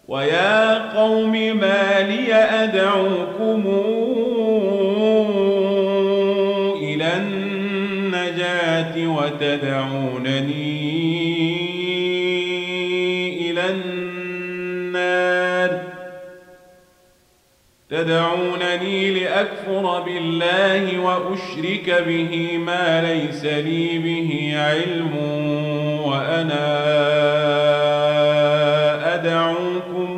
ويا قوم ما لي أدعوكم إلى النجاة وتدعونني إلى النار تدعونني لأكفر بالله وأشرك به ما ليس لي به علم وأنا أدعوكم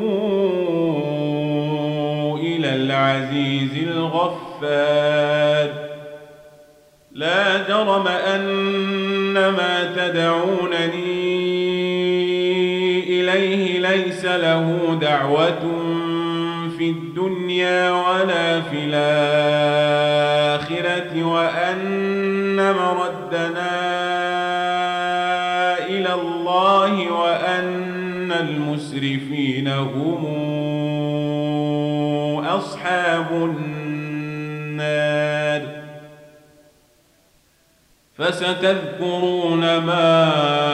إلى العزيز الغفار لا جرم أن ما تدعونني إليه ليس له دعوة في الدنيا ولا في الآخرة وأن مردنا إلى الله وأن المسرفين هم أصحاب النار فستذكرون ما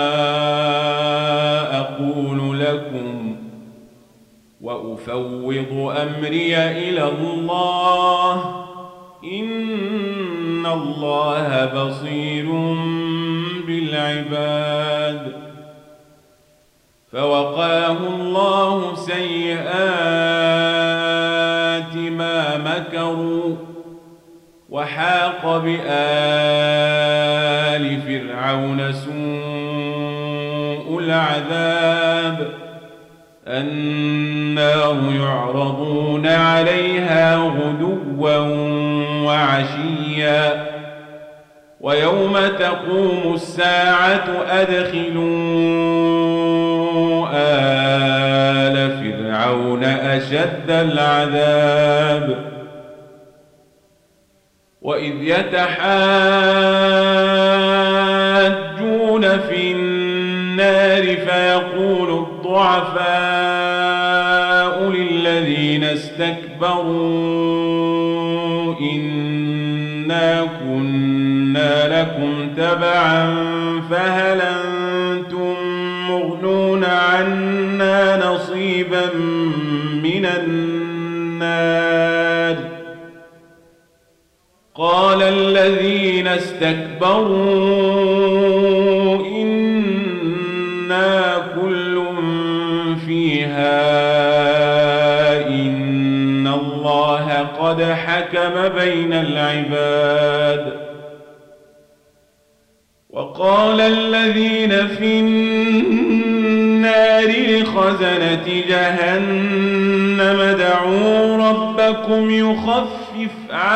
أقول لكم وأفوض أمري إلى الله إن الله بصير بالعباد فوقاه الله سيئات ما مكروا وحاق بآل فرعون سوء العذاب النار يعرضون عليها غدوا وعشيا ويوم تقوم الساعة أدخلوا آل فرعون أشد العذاب وإذ يتحاجون في النار فيقول الضعفاء للذين استكبروا إنا كنا لكم تبعا فهل أنتم مغنون عنا نصيبا من النار قال الذين استكبروا إنا كل فيها إن الله قد حكم بين العباد وقال الذين في النار لخزنة جهنم ادعوا ربكم يخفف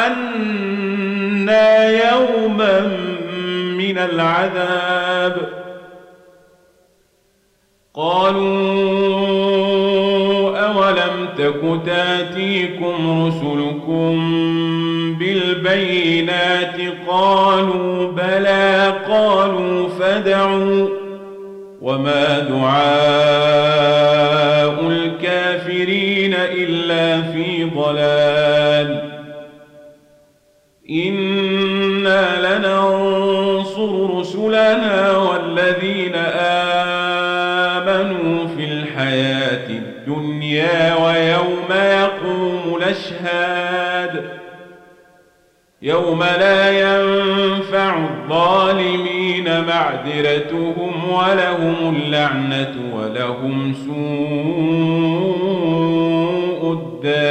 عنا يوما من العذاب قالوا أولم تك تاتيكم رسلكم بالبينات قالوا بلى قالوا فادعوا وما دعاء الكافرين إلا في ضلال إنا لننصر رسلنا والذين آمنوا في الحياة الدنيا ويوم يقوم الأشهاد يوم لا ينفع الظالمين معذرتهم ولهم اللعنة ولهم سوء الدار